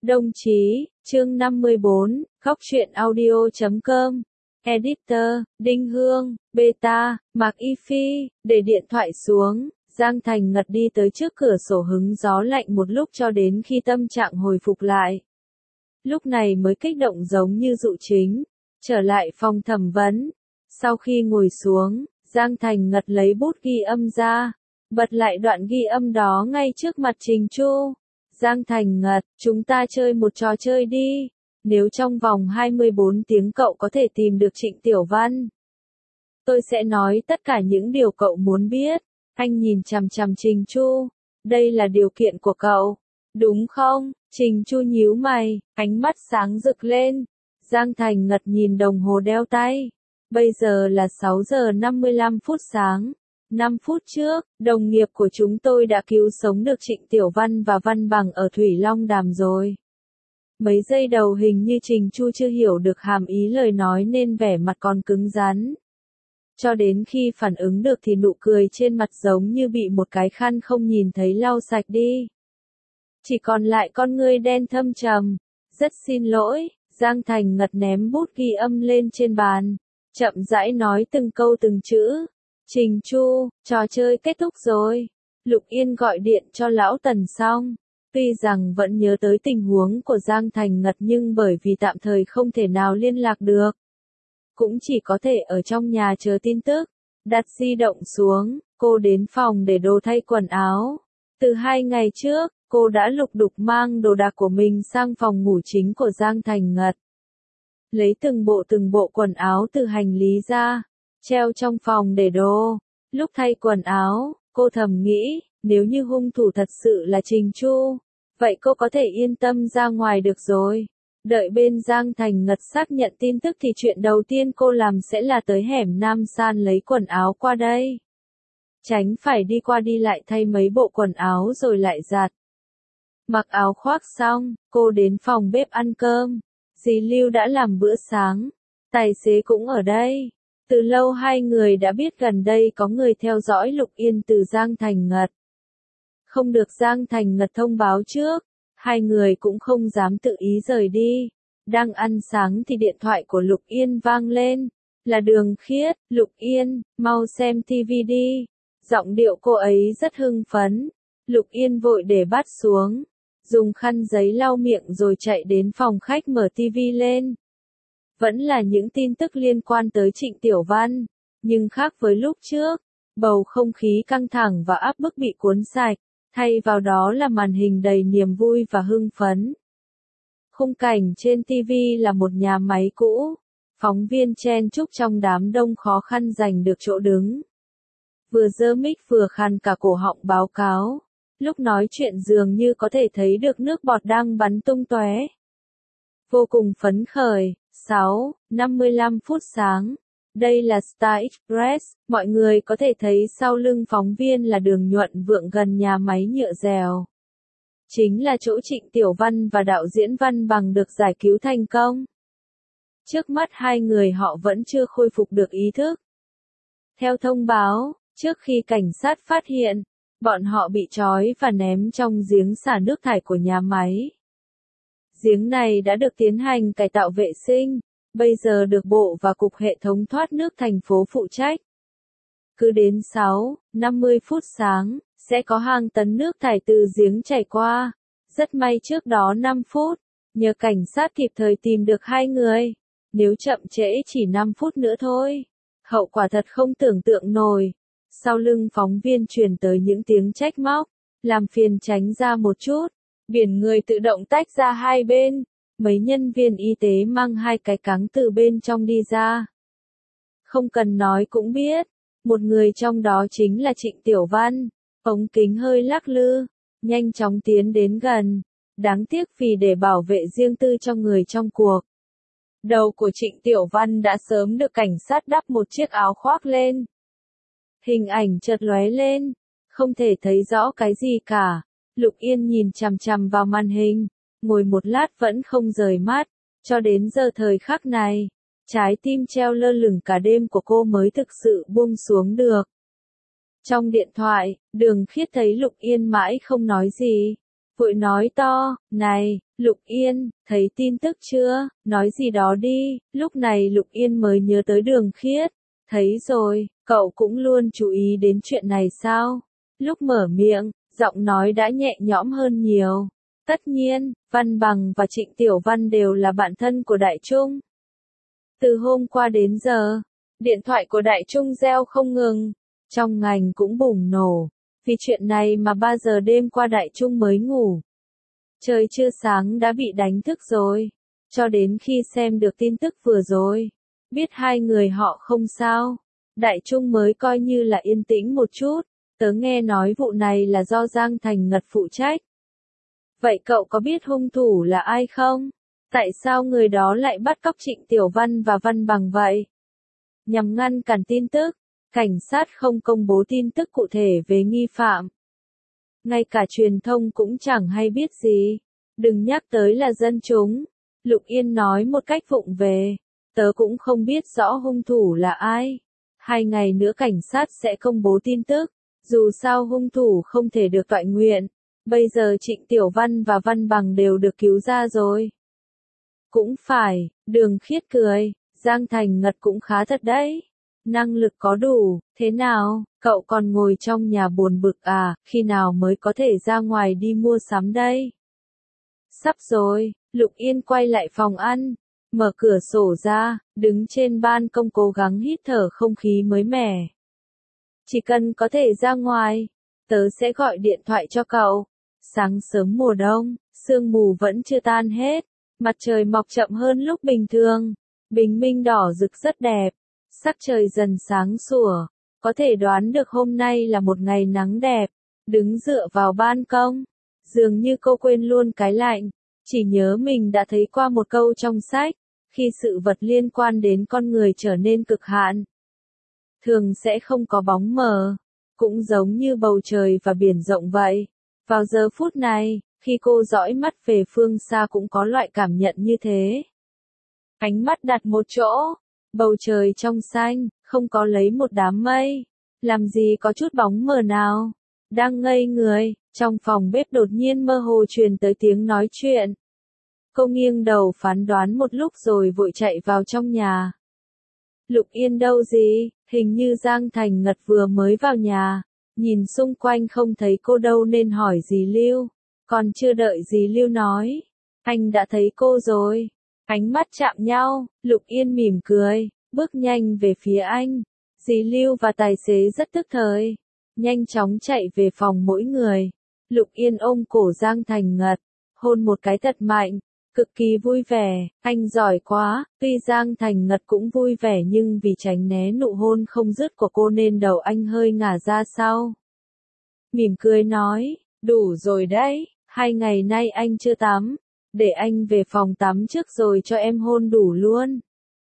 Đồng chí, chương 54, Góc truyện audio.com. Editor, Đinh Hương, Beta, Mạc Y Phi, để điện thoại xuống, Giang Thành Ngật đi tới trước cửa sổ hứng gió lạnh một lúc cho đến khi tâm trạng hồi phục lại. Lúc này mới kích động giống như dụ chính, trở lại phòng thẩm vấn. Sau khi ngồi xuống, Giang Thành Ngật lấy bút ghi âm ra, bật lại đoạn ghi âm đó ngay trước mặt Trình Chu. Giang Thành Ngật, chúng ta chơi một trò chơi đi. Nếu trong vòng 24 tiếng cậu có thể tìm được Trịnh Tiểu Văn, tôi sẽ nói tất cả những điều cậu muốn biết. Anh nhìn chằm chằm Trình Chu. Đây là điều kiện của cậu, đúng không? Trình Chu nhíu mày, ánh mắt sáng rực lên. Giang Thành Ngật nhìn đồng hồ đeo tay. Bây giờ là 6 giờ 55 phút sáng. 5 phút trước, đồng nghiệp của chúng tôi đã cứu sống được Trịnh Tiểu Văn và Văn Bằng ở Thủy Long Đàm rồi. Mấy giây đầu hình như Trình Chu chưa hiểu được hàm ý lời nói nên vẻ mặt còn cứng rắn. Cho đến khi phản ứng được thì nụ cười trên mặt giống như bị một cái khăn không nhìn thấy lau sạch đi. Chỉ còn lại con ngươi đen thâm trầm. Rất xin lỗi, Giang Thành Ngật ném bút ghi âm lên trên bàn. Chậm rãi nói từng câu từng chữ. Trình Chu, trò chơi kết thúc rồi. Lục Yên gọi điện cho Lão Tần xong. Tuy rằng vẫn nhớ tới tình huống của Giang Thành Ngật nhưng bởi vì tạm thời không thể nào liên lạc được, cũng chỉ có thể ở trong nhà chờ tin tức. Đặt di động xuống, cô đến phòng để đồ thay quần áo. Từ 2 ngày trước, cô đã lục đục mang đồ đạc của mình sang phòng ngủ chính của Giang Thành Ngật. Lấy từng bộ quần áo từ hành lý ra, treo trong phòng để đồ. Lúc thay quần áo, cô thầm nghĩ, nếu như hung thủ thật sự là Trình Chu, vậy cô có thể yên tâm ra ngoài được rồi. Đợi bên Giang Thành Ngật xác nhận tin tức thì chuyện đầu tiên cô làm sẽ là tới hẻm Nam San lấy quần áo qua đây. Tránh phải đi qua đi lại thay mấy bộ quần áo rồi lại giặt. Mặc áo khoác xong, cô đến phòng bếp ăn cơm. Dì Lưu đã làm bữa sáng. Tài xế cũng ở đây. Từ lâu hai người đã biết gần đây có người theo dõi Lục Yên từ Giang Thành Ngật. Không được Giang Thành Ngật thông báo trước, hai người cũng không dám tự ý rời đi. Đang ăn sáng thì điện thoại của Lục Yên vang lên. Là Đường Khiết. Lục Yên, mau xem tivi đi. Giọng điệu cô ấy rất hưng phấn. Lục Yên vội để bát xuống, dùng khăn giấy lau miệng rồi chạy đến phòng khách mở tivi lên. Vẫn là những tin tức liên quan tới Trịnh Tiểu Văn, nhưng khác với lúc trước, bầu không khí căng thẳng và áp bức bị cuốn sạch, thay vào đó là màn hình đầy niềm vui và hưng phấn. Khung cảnh trên TV là một nhà máy cũ, phóng viên chen chúc trong đám đông khó khăn giành được chỗ đứng. Vừa giơ mic vừa khàn cả cổ họng báo cáo, lúc nói chuyện dường như có thể thấy được nước bọt đang bắn tung tóe. Vô cùng phấn khởi. 6:55 phút sáng. Đây là Star Express, mọi người có thể thấy sau lưng phóng viên là Đường Nhuận Vượng gần nhà máy nhựa dèo. Chính là chỗ Trịnh Tiểu Văn và đạo diễn Văn Bằng được giải cứu thành công. Trước mắt hai người họ vẫn chưa khôi phục được ý thức. Theo thông báo, trước khi cảnh sát phát hiện, bọn họ bị trói và ném trong giếng xả nước thải của nhà máy. Giếng này đã được tiến hành cải tạo vệ sinh, bây giờ được Bộ và Cục Hệ thống Thoát nước thành phố phụ trách. Cứ đến 6:50 phút sáng, sẽ có hàng tấn nước thải từ giếng chảy qua. Rất may trước đó 5 phút, nhờ cảnh sát kịp thời tìm được hai người. Nếu chậm trễ chỉ 5 phút nữa thôi, hậu quả thật không tưởng tượng nổi. Sau lưng phóng viên truyền tới những tiếng trách móc, làm phiền tránh ra một chút. Biển người tự động tách ra hai bên, mấy nhân viên y tế mang hai cái cáng từ bên trong đi ra. Không cần nói cũng biết, một người trong đó chính là Trịnh Tiểu Văn. Ống kính hơi lắc lư, nhanh chóng tiến đến gần. Đáng tiếc vì để bảo vệ riêng tư cho người trong cuộc, đầu của Trịnh Tiểu Văn đã sớm được cảnh sát đắp một chiếc áo khoác lên. Hình ảnh chợt lóe lên, không thể thấy rõ cái gì cả. Lục Yên nhìn chằm chằm vào màn hình, ngồi một lát vẫn không rời mắt, cho đến giờ thời khắc này, trái tim treo lơ lửng cả đêm của cô mới thực sự buông xuống được. Trong điện thoại, Đường Khiết thấy Lục Yên mãi không nói gì, vội nói to, này, Lục Yên, thấy tin tức chưa? Nói gì đó đi. Lúc này Lục Yên mới nhớ tới Đường Khiết. Thấy rồi, cậu cũng luôn chú ý đến chuyện này sao? Lúc mở miệng, giọng nói đã nhẹ nhõm hơn nhiều. Tất nhiên, Văn Bằng và Trịnh Tiểu Văn đều là bạn thân của Đại Trung. Từ hôm qua đến giờ, điện thoại của Đại Trung reo không ngừng. Trong ngành cũng bùng nổ. Vì chuyện này mà 3 giờ đêm qua Đại Trung mới ngủ. Trời chưa sáng đã bị đánh thức rồi. Cho đến khi xem được tin tức vừa rồi, biết hai người họ không sao, Đại Trung mới coi như là yên tĩnh một chút. Tớ nghe nói vụ này là do Giang Thành Ngật phụ trách. Vậy cậu có biết hung thủ là ai không? Tại sao người đó lại bắt cóc Trịnh Tiểu Văn và Văn Bằng vậy? Nhằm ngăn cản tin tức, cảnh sát không công bố tin tức cụ thể về nghi phạm. Ngay cả truyền thông cũng chẳng hay biết gì. Đừng nhắc tới là dân chúng. Lục Yên nói một cách vụng về. Tớ cũng không biết rõ hung thủ là ai. 2 ngày nữa cảnh sát sẽ công bố tin tức. Dù sao hung thủ không thể được toại nguyện. Bây giờ Trịnh Tiểu Văn và Văn Bằng đều được cứu ra rồi. Cũng phải, Đường Khiết cười. Giang Thành Ngật cũng khá thật đấy. Năng lực có đủ, thế nào, cậu còn ngồi trong nhà buồn bực à, khi nào mới có thể ra ngoài đi mua sắm đây? Sắp rồi, Lục Yên quay lại phòng ăn, mở cửa sổ ra, đứng trên ban công cố gắng hít thở không khí mới mẻ. Chỉ cần có thể ra ngoài, tớ sẽ gọi điện thoại cho cậu. Sáng sớm mùa đông, sương mù vẫn chưa tan hết, mặt trời mọc chậm hơn lúc bình thường, bình minh đỏ rực rất đẹp. Sắc trời dần sáng sủa, có thể đoán được hôm nay là một ngày nắng đẹp. Đứng dựa vào ban công, dường như cô quên luôn cái lạnh, chỉ nhớ mình đã thấy qua một câu trong sách, khi sự vật liên quan đến con người trở nên cực hạn, thường sẽ không có bóng mờ, cũng giống như bầu trời và biển rộng vậy. Vào giờ phút này, khi cô dõi mắt về phương xa cũng có loại cảm nhận như thế. Ánh mắt đặt một chỗ. Bầu trời trong xanh, không có lấy một đám mây. Làm gì có chút bóng mờ nào. Đang ngây người, trong phòng bếp đột nhiên mơ hồ truyền tới tiếng nói chuyện. Cô nghiêng đầu phán đoán một lúc rồi vội chạy vào trong nhà. Lục Yên đâu gì, hình như Giang Thành Ngật vừa mới vào nhà. Nhìn xung quanh không thấy cô đâu nên hỏi dì Lưu. Còn chưa đợi dì Lưu nói, anh đã thấy cô rồi. Ánh mắt chạm nhau, Lục Yên mỉm cười, bước nhanh về phía anh. Dì Lưu và tài xế rất tức thời, nhanh chóng chạy về phòng mỗi người. Lục Yên ôm cổ Giang Thành Ngật, hôn một cái thật mạnh, cực kỳ vui vẻ, anh giỏi quá. Tuy Giang Thành Ngật cũng vui vẻ nhưng vì tránh né nụ hôn không dứt của cô nên đầu anh hơi ngả ra sau. Mỉm cười nói, đủ rồi đấy, 2 ngày nay anh chưa tắm. Để anh về phòng tắm trước rồi cho em hôn đủ luôn.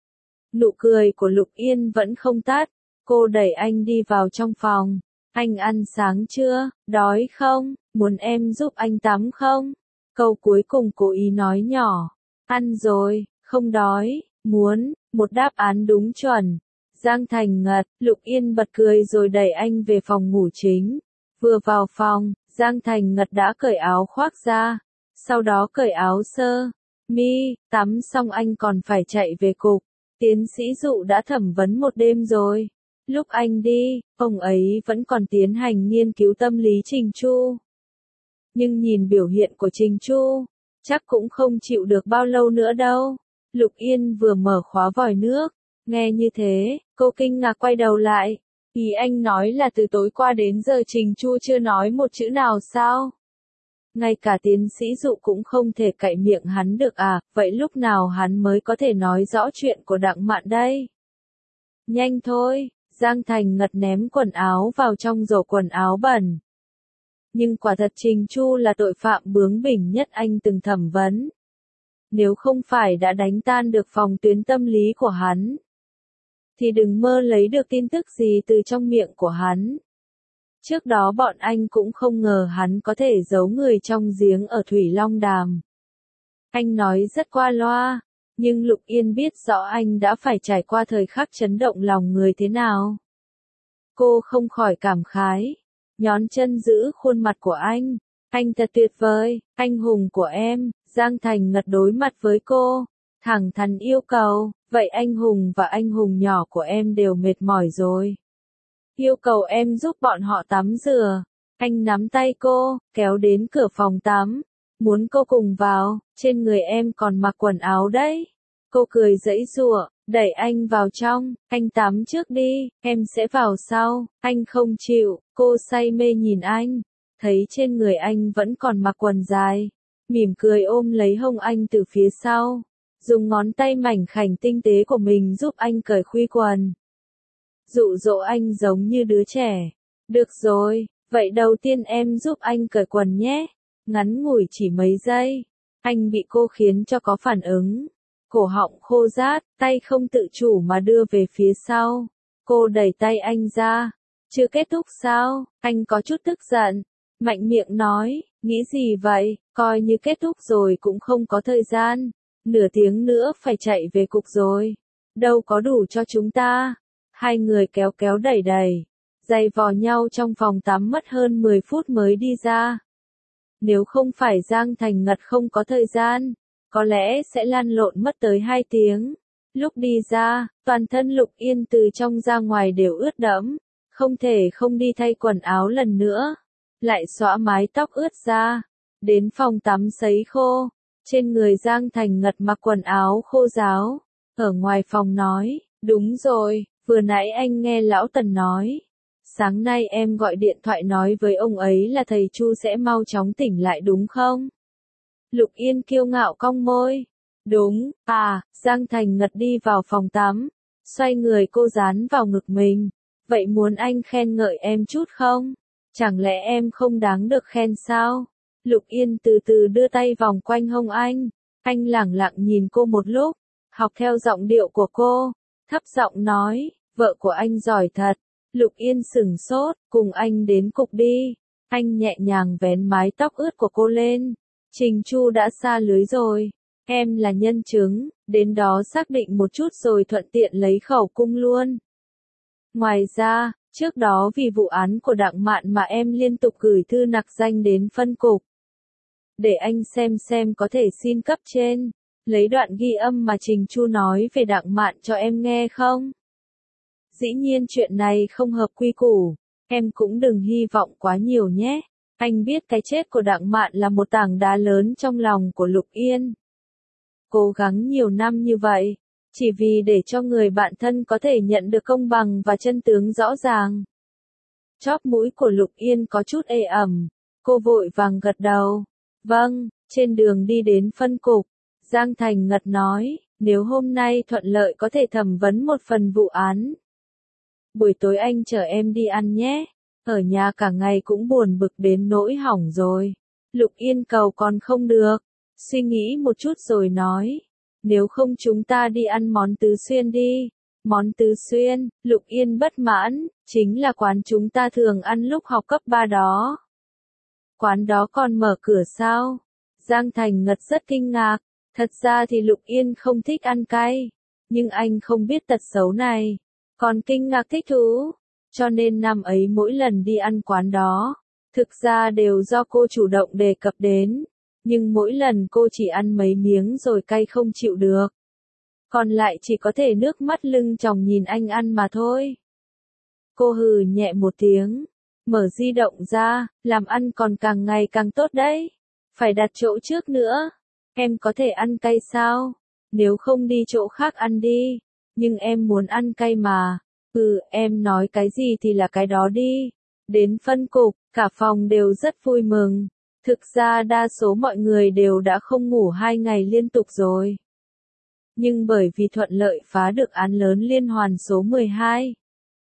Nụ cười của Lục Yên vẫn không tắt. Cô đẩy anh đi vào trong phòng. Anh ăn sáng chưa? Đói không? Muốn em giúp anh tắm không? Câu cuối cùng cố ý nói nhỏ. Ăn rồi, không đói, muốn, một đáp án đúng chuẩn. Giang Thành Ngật, Lục Yên bật cười rồi đẩy anh về phòng ngủ chính. Vừa vào phòng, Giang Thành Ngật đã cởi áo khoác ra. Sau đó cởi áo sơ mi, tắm xong anh còn phải chạy về cục. Tiến sĩ Dụ đã thẩm vấn một đêm rồi. Lúc anh đi, ông ấy vẫn còn tiến hành nghiên cứu tâm lý Trình Chu. Nhưng nhìn biểu hiện của Trình Chu, chắc cũng không chịu được bao lâu nữa đâu. Lục Yên vừa mở khóa vòi nước, nghe như thế, cô kinh ngạc quay đầu lại. Ý anh nói là từ tối qua đến giờ Trình Chu chưa nói một chữ nào sao? Ngay cả tiến sĩ Dụ cũng không thể cậy miệng hắn được à, vậy lúc nào hắn mới có thể nói rõ chuyện của Đặng Mạn đây? Nhanh thôi, Giang Thành Ngật ném quần áo vào trong rổ quần áo bẩn. Nhưng quả thật Trình Chu là tội phạm bướng bỉnh nhất anh từng thẩm vấn. Nếu không phải đã đánh tan được phòng tuyến tâm lý của hắn, thì đừng mơ lấy được tin tức gì từ trong miệng của hắn. Trước đó bọn anh cũng không ngờ hắn có thể giấu người trong giếng ở Thủy Long Đàm. Anh nói rất qua loa, nhưng Lục Yên biết rõ anh đã phải trải qua thời khắc chấn động lòng người thế nào. Cô không khỏi cảm khái, nhón chân giữ khuôn mặt của anh thật tuyệt vời, anh hùng của em. Giang Thành Ngật đối mặt với cô, thẳng thắn yêu cầu, vậy anh Hùng và anh Hùng nhỏ của em đều mệt mỏi rồi. Yêu cầu em giúp bọn họ tắm rửa. Anh nắm tay cô, kéo đến cửa phòng tắm. Muốn cô cùng vào, trên người em còn mặc quần áo đấy. Cô cười giãy giụa, đẩy anh vào trong, anh tắm trước đi, em sẽ vào sau. Anh không chịu, cô say mê nhìn anh, thấy trên người anh vẫn còn mặc quần dài, mỉm cười ôm lấy hông anh từ phía sau, dùng ngón tay mảnh khảnh tinh tế của mình giúp anh cởi khuy quần. Dụ dỗ anh giống như đứa trẻ. Được rồi, vậy đầu tiên em giúp anh cởi quần nhé. Ngắn ngủi chỉ mấy giây, anh bị cô khiến cho có phản ứng. Cổ họng khô rát, tay không tự chủ mà đưa về phía sau. Cô đẩy tay anh ra. Chưa kết thúc sao? Anh có chút tức giận. Mạnh miệng nói, nghĩ gì vậy? Coi như kết thúc rồi cũng không có thời gian. Nửa tiếng nữa phải chạy về cục rồi. Đâu có đủ cho chúng ta. Hai người kéo kéo đẩy đẩy, giày vò nhau trong phòng tắm mất hơn 10 phút mới đi ra. Nếu không phải Giang Thành Ngật không có thời gian, có lẽ sẽ lăn lộn mất tới 2 tiếng. Lúc đi ra, toàn thân Lục Yên từ trong ra ngoài đều ướt đẫm, không thể không đi thay quần áo lần nữa. Lại xõa mái tóc ướt ra, đến phòng tắm sấy khô. Trên người Giang Thành Ngật mặc quần áo khô ráo, ở ngoài phòng nói, đúng rồi. Vừa nãy anh nghe Lão Tần nói, sáng nay em gọi điện thoại nói với ông ấy là thầy Chu sẽ mau chóng tỉnh lại đúng không? Lục Yên kiêu ngạo cong môi. Đúng, Giang Thành Ngật đi vào phòng tắm, xoay người cô dán vào ngực mình. Vậy muốn anh khen ngợi em chút không? Chẳng lẽ em không đáng được khen sao? Lục Yên từ từ đưa tay vòng quanh hông anh lẳng lặng nhìn cô một lúc, học theo giọng điệu của cô, thấp giọng nói. Vợ của anh giỏi thật. Lục Yên sửng sốt, cùng anh đến cục đi. Anh nhẹ nhàng vén mái tóc ướt của cô lên. Trình Chu đã sa lưới rồi. Em là nhân chứng, đến đó xác định một chút rồi thuận tiện lấy khẩu cung luôn. Ngoài ra, trước đó vì vụ án của Đặng Mạn mà em liên tục gửi thư nặc danh đến phân cục. Để anh xem có thể xin cấp trên, lấy đoạn ghi âm mà Trình Chu nói về Đặng Mạn cho em nghe không? Dĩ nhiên chuyện này không hợp quy củ, em cũng đừng hy vọng quá nhiều nhé. Anh biết cái chết của Đặng Mạn là một tảng đá lớn trong lòng của Lục Yên. Cố gắng nhiều năm như vậy, chỉ vì để cho người bạn thân có thể nhận được công bằng và chân tướng rõ ràng. Chóp mũi của Lục Yên có chút ê ẩm, cô vội vàng gật đầu. Vâng, trên đường đi đến phân cục, Giang Thành Ngật nói, nếu hôm nay thuận lợi có thể thẩm vấn một phần vụ án. Buổi tối anh chở em đi ăn nhé, ở nhà cả ngày cũng buồn bực đến nỗi hỏng rồi. Lục Yên cầu còn không được, suy nghĩ một chút rồi nói, nếu không chúng ta đi ăn món Tứ Xuyên đi. Món Tứ Xuyên, Lục Yên bất mãn, chính là quán chúng ta thường ăn lúc học cấp 3 đó. Quán đó còn mở cửa sao? Giang Thành Ngật rất kinh ngạc, thật ra thì Lục Yên không thích ăn cay, nhưng anh không biết tật xấu này. Còn kinh ngạc thích thú, cho nên năm ấy mỗi lần đi ăn quán đó, thực ra đều do cô chủ động đề cập đến, nhưng mỗi lần cô chỉ ăn mấy miếng rồi cay không chịu được. Còn lại chỉ có thể nước mắt lưng tròng nhìn anh ăn mà thôi. Cô hừ nhẹ một tiếng, mở di động ra, làm ăn còn càng ngày càng tốt đấy. Phải đặt chỗ trước nữa. Em có thể ăn cay sao? Nếu không đi chỗ khác ăn đi. Nhưng em muốn ăn cay mà. Em nói cái gì thì là cái đó đi. Đến phân cục, cả phòng đều rất vui mừng. Thực ra đa số mọi người đều đã không ngủ 2 ngày liên tục rồi. Nhưng bởi vì thuận lợi phá được án lớn liên hoàn số 12.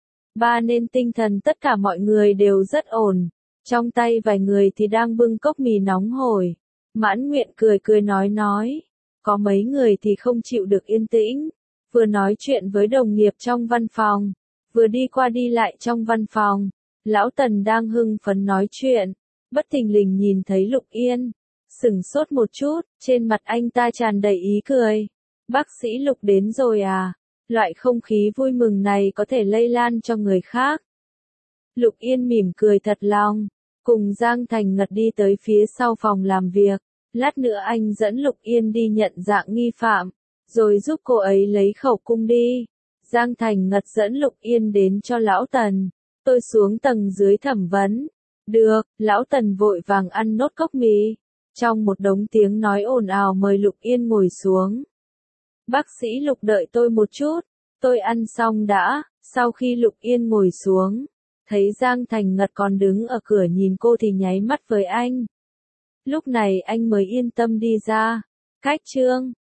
Nên tinh thần tất cả mọi người đều rất ổn. Trong tay vài người thì đang bưng cốc mì nóng hổi. Mãn Nguyện cười cười nói. Có mấy người thì không chịu được yên tĩnh. Vừa nói chuyện với đồng nghiệp trong văn phòng, vừa đi qua đi lại trong văn phòng. Lão Tần đang hưng phấn nói chuyện, bất thình lình nhìn thấy Lục Yên, sửng sốt một chút, trên mặt anh ta tràn đầy ý cười. Bác sĩ Lục đến rồi à? Loại không khí vui mừng này có thể lây lan cho người khác. Lục Yên mỉm cười thật lòng, cùng Giang Thành Ngật đi tới phía sau phòng làm việc. Lát nữa anh dẫn Lục Yên đi nhận dạng nghi phạm, rồi giúp cô ấy lấy khẩu cung đi. Giang Thành Ngật dẫn Lục Yên đến cho Lão Tần. Tôi xuống tầng dưới thẩm vấn. Được, Lão Tần vội vàng ăn nốt cốc mì. Trong một đống tiếng nói ồn ào mời Lục Yên ngồi xuống. Bác sĩ Lục đợi tôi một chút. Tôi ăn xong đã. Sau khi Lục Yên ngồi xuống, thấy Giang Thành Ngật còn đứng ở cửa nhìn cô thì nháy mắt với anh. Lúc này anh mới yên tâm đi ra. Khách trương,